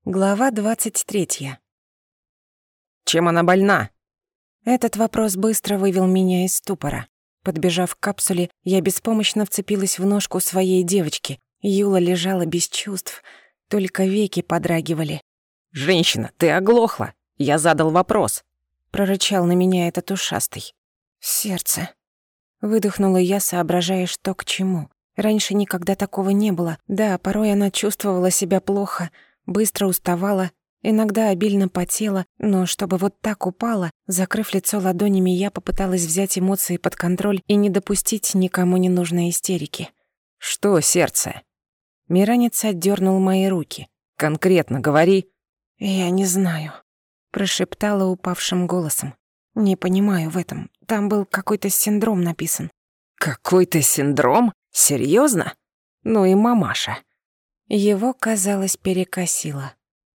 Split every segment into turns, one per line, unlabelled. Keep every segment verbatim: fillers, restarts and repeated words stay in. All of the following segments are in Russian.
Глава двадцать третья.
Чем она больна?
Этот вопрос быстро вывел меня из ступора. Подбежав к капсуле, я беспомощно вцепилась в ножку своей девочки. Юла лежала без чувств, только веки подрагивали.
«Женщина, ты оглохла! Я задал вопрос!»
Прорычал на меня этот ушастый. «Сердце». Выдохнула я, соображая, что к чему. Раньше никогда такого не было. Да, порой она чувствовала себя плохо, быстро уставала, иногда обильно потела, но чтобы вот так упала, закрыв лицо ладонями, я попыталась взять эмоции под контроль и не допустить никому ненужной истерики.
«Что, сердце?»
Миранец отдёрнул мои руки.
«Конкретно говори».
«Я не знаю», — прошептала упавшим голосом. «Не понимаю в этом. Там был какой-то синдром написан».
«Какой-то синдром? Серьёзно? Ну и мамаша».
Его, казалось, перекосило.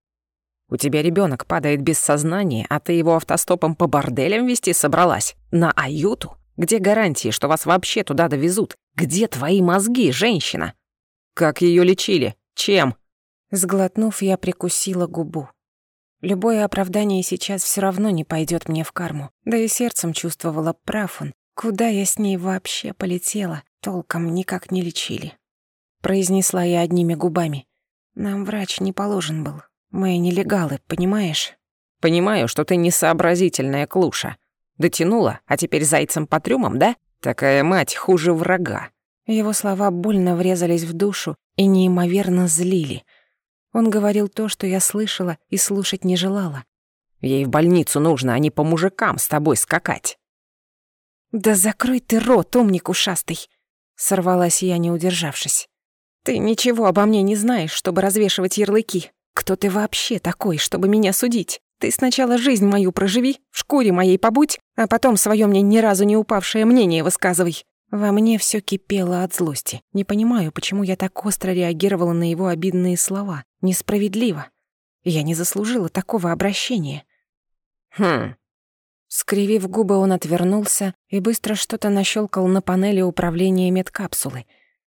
«У тебя ребёнок падает без сознания, а ты его автостопом по борделям везти собралась? На Аюту? Где гарантии, что вас вообще туда довезут? Где твои мозги, женщина? Как её лечили? Чем?»
Сглотнув, я прикусила губу. Любое оправдание сейчас всё равно не пойдёт мне в карму. Да и сердцем чувствовала, прав он. Куда я с ней вообще полетела, толком никак не лечили. Произнесла я одними губами. Нам врач не положен был. Мы нелегалы, понимаешь?
«Понимаю, что ты несообразительная клуша. Дотянула, а теперь зайцем по трюмам, да? Такая мать хуже врага».
Его слова больно врезались в душу и неимоверно злили. Он говорил то, что я слышала и слушать не желала.
«Ей в больницу нужно, а не по мужикам с тобой скакать».
«Да закрой ты рот, умник ушастый!» Сорвалась я, не удержавшись. «Ты ничего обо мне не знаешь, чтобы развешивать ярлыки. Кто ты вообще такой, чтобы меня судить? Ты сначала жизнь мою проживи, в шкуре моей побудь, а потом своё мне ни разу не упавшее мнение высказывай». Во мне всё кипело от злости. Не понимаю, почему я так остро реагировала на его обидные слова. Несправедливо. Я не заслужила такого обращения.
«Хм».
Скривив губы, он отвернулся и быстро что-то нащёлкал на панели управления медкапсулы.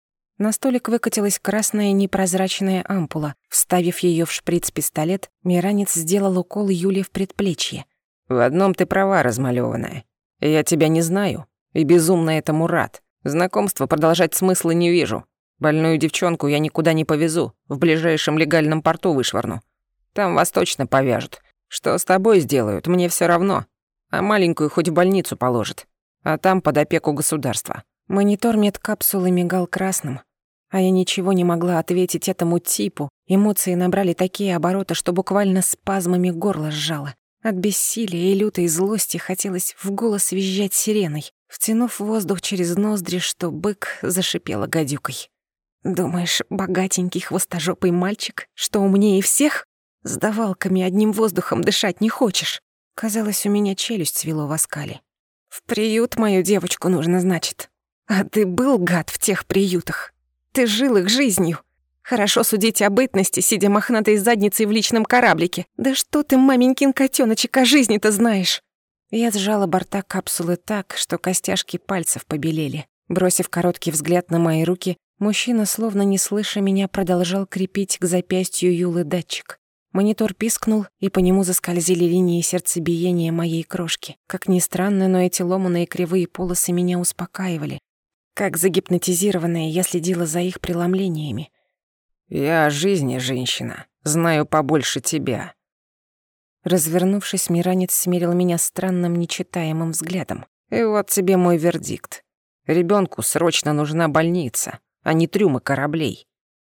На столик выкатилась красная непрозрачная ампула. Вставив её в шприц-пистолет, Миранец сделал укол Юле в предплечье.
«В одном ты права, размалёванная. Я тебя не знаю и безумно этому рад. Знакомство продолжать смысла не вижу. Больную девчонку я никуда не повезу, в ближайшем легальном порту вышвырну. Там вас точно повяжут. Что с тобой сделают, мне всё равно. А маленькую хоть в больницу положат. А там под опеку государства».
Монитор медкапсулы мигал красным, а я ничего не могла ответить этому типу. Эмоции набрали такие обороты, что буквально спазмами горло сжало. От бессилия и лютой злости хотелось в голос визжать сиреной. Втянув воздух через ноздри, что бык, зашипела гадюкой. «Думаешь, богатенький хвостожопый мальчик, что умнее всех? С давалками одним воздухом дышать не хочешь?» Казалось, у меня челюсть свело в оскале. «В приют мою девочку нужно, значит. А ты был, гад, в тех приютах? Ты жил их жизнью. Хорошо судить о бытности, сидя мохнатой задницей в личном кораблике. Да что ты, маменькин котёночек, о жизни-то знаешь?» Я сжала борта капсулы так, что костяшки пальцев побелели. Бросив короткий взгляд на мои руки, мужчина, словно не слыша меня, продолжал крепить к запястью Юлы датчик. Монитор пискнул, и по нему заскользили линии сердцебиения моей крошки. Как ни странно, но эти ломаные кривые полосы меня успокаивали. Как загипнотизированная, я следила за их преломлениями.
«Я о жизни, женщина, знаю побольше тебя».
Развернувшись, Миранец смерил меня странным, нечитаемым взглядом.
«И вот тебе мой вердикт. Ребёнку срочно нужна больница, а не трюмы кораблей».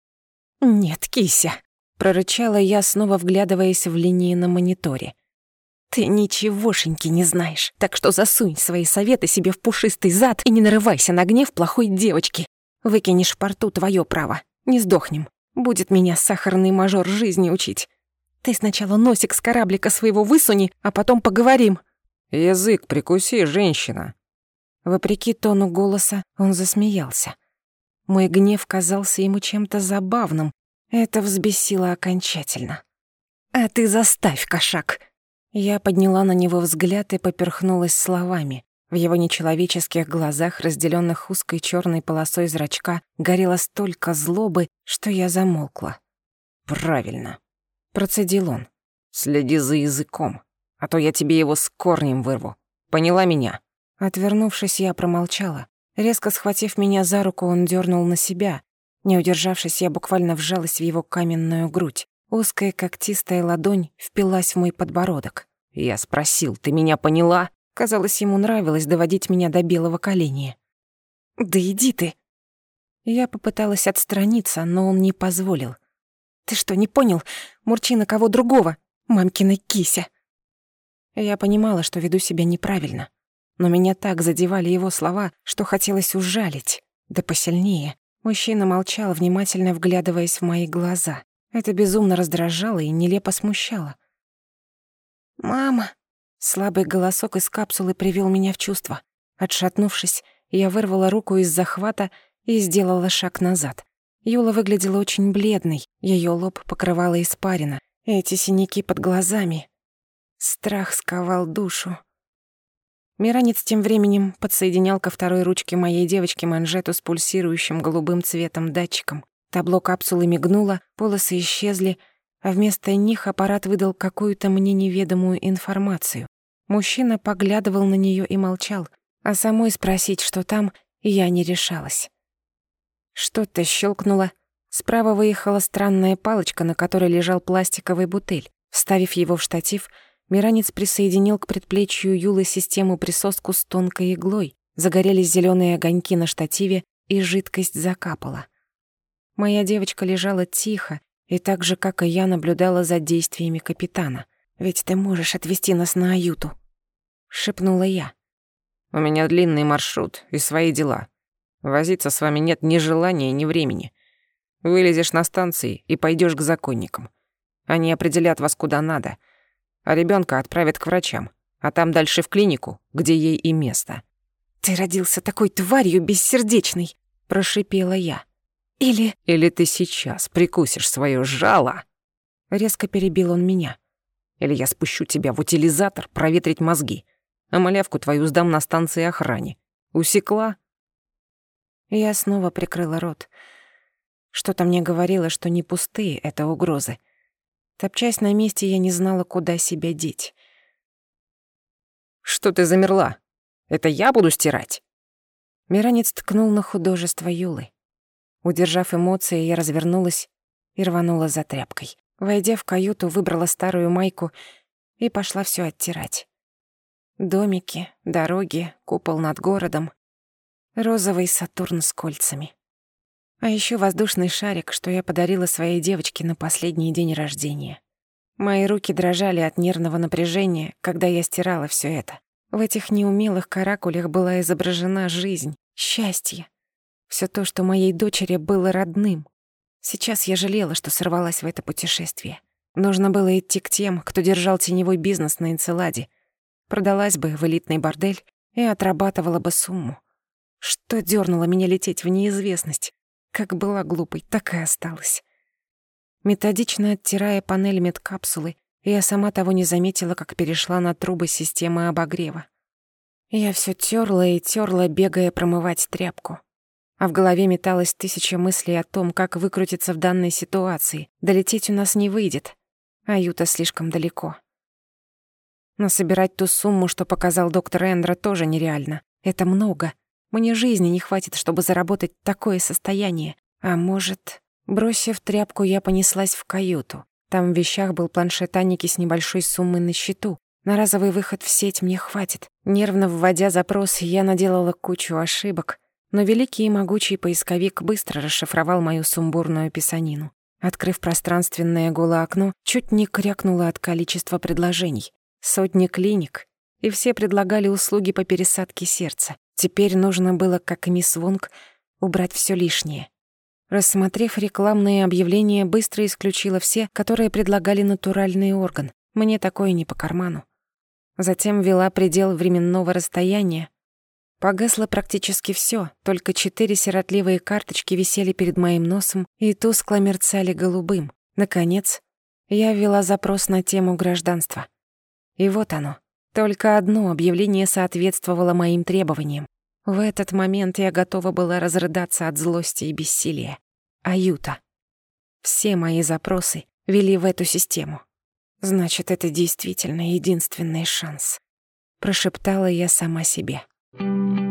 «Нет, кися», — прорычала я, снова вглядываясь в линии на мониторе. «Ты ничегошеньки не знаешь, так что засунь свои советы себе в пушистый зад и не нарывайся на гнев плохой девочки. Выкинешь в порту — твоё право. Не сдохнем. Будет меня сахарный мажор жизни учить. Ты сначала носик с кораблика своего высуни, а потом поговорим».
«Язык прикуси, женщина».
Вопреки тону голоса он засмеялся. Мой гнев казался ему чем-то забавным. Это взбесило окончательно. «А ты заставь, кошак!» Я подняла на него взгляд и поперхнулась словами. В его нечеловеческих глазах, разделённых узкой чёрной полосой зрачка, горело столько злобы, что я замолкла.
«Правильно.
Процедил он.
«Следи за языком, а то я тебе его с корнем вырву. Поняла меня?»
Отвернувшись, я промолчала. Резко схватив меня за руку, он дернул на себя. Не удержавшись, я буквально вжалась в его каменную грудь. Узкая когтистая ладонь впилась в мой подбородок.
«Я спросил, ты меня поняла?»
Казалось, ему нравилось доводить меня до белого коленя. «Да иди ты!» Я попыталась отстраниться, но он не позволил. «Ты что, не понял? Мурчи на кого другого? Мамкина кися!» Я понимала, что веду себя неправильно, но меня так задевали его слова, что хотелось ужалить, да посильнее. Мужчина молчал, внимательно вглядываясь в мои глаза. Это безумно раздражало и нелепо смущало. «Мама!» Слабый голосок из капсулы привел меня в чувство. Отшатнувшись, я вырвала руку из захвата и сделала шаг назад. Юла выглядела очень бледной, её лоб покрывала испарина. Эти синяки под глазами. Страх сковал душу. Миранец тем временем подсоединял ко второй ручке моей девочки манжету с пульсирующим голубым цветом датчиком. Табло капсулы мигнуло, полосы исчезли, а вместо них аппарат выдал какую-то мне неведомую информацию. Мужчина поглядывал на неё и молчал, а самой спросить, что там, я не решалась. Что-то щелкнуло. Справа выехала странная палочка, на которой лежал пластиковый бутыль. Вставив его в штатив, Миранец присоединил к предплечью Юлы систему-присоску с тонкой иглой. Загорелись зелёные огоньки на штативе, и жидкость закапала. Моя девочка лежала тихо, и так же, как и я, наблюдала за действиями капитана. «Ведь ты можешь отвезти нас на Аюту», — шепнула я.
«У меня длинный маршрут и свои дела. Возиться с вами нет ни желания, ни времени. Вылезешь на станции и пойдёшь к законникам. Они определят вас куда надо, а ребёнка отправят к врачам, а там дальше в клинику, где ей и место».
«Ты родился такой тварью бессердечной», — прошипела я. «Или...»
«Или ты сейчас прикусишь своё жало», — резко перебил он меня. «Или я спущу тебя в утилизатор проветрить мозги, а малявку твою сдам на станции охране. Усекла?»
Я снова прикрыла рот. Что-то мне говорило, что не пустые это угрозы. Топчась на месте, я не знала, куда себя деть.
«Что ты замерла? Это я буду стирать?»
Миранец ткнул на художество Юлы. Удержав эмоции, я развернулась и рванула за тряпкой. Войдя в каюту, выбрала старую майку и пошла всё оттирать. Домики, дороги, купол над городом, розовый Сатурн с кольцами. А ещё воздушный шарик, что я подарила своей девочке на последний день рождения. Мои руки дрожали от нервного напряжения, когда я стирала всё это. В этих неумелых каракулях была изображена жизнь, счастье. Всё то, что моей дочери было родным. Сейчас я жалела, что сорвалась в это путешествие. Нужно было идти к тем, кто держал теневой бизнес на Энцеладе. Продалась бы в элитный бордель и отрабатывала бы сумму. Что дёрнуло меня лететь в неизвестность? Как была глупой, так и осталась. Методично оттирая панель медкапсулы, я сама того не заметила, как перешла на трубы системы обогрева. Я всё тёрла и тёрла, бегая промывать тряпку. А в голове металось тысяча мыслей о том, как выкрутиться в данной ситуации. Долететь у нас не выйдет, а Аюта слишком далеко. Но собирать ту сумму, что показал доктор Эндра, тоже нереально. Это много. Мне жизни не хватит, чтобы заработать такое состояние. А может... Бросив тряпку, я понеслась в каюту. Там в вещах был планшет Анники с небольшой суммой на счету. На разовый выход в сеть мне хватит. Нервно вводя запрос, я наделала кучу ошибок, но великий и могучий поисковик быстро расшифровал мою сумбурную писанину. Открыв пространственное голое окно, чуть не крякнула от количества предложений. Сотни клиник, и все предлагали услуги по пересадке сердца. Теперь нужно было, как и мисс Вонг, убрать всё лишнее. Рассмотрев рекламные объявления, быстро исключила все, которые предлагали натуральный орган. Мне такое не по карману. Затем ввела предел временного расстояния. Погасло практически всё, только четыре сиротливые карточки висели перед моим носом и тускло мерцали голубым. Наконец, я ввела запрос на тему гражданства. И вот оно. Только одно объявление соответствовало моим требованиям. В этот момент я готова была разрыдаться от злости и бессилия. Аюта. Все мои запросы вели в эту систему. Значит, это действительно единственный шанс. Прошептала я сама себе.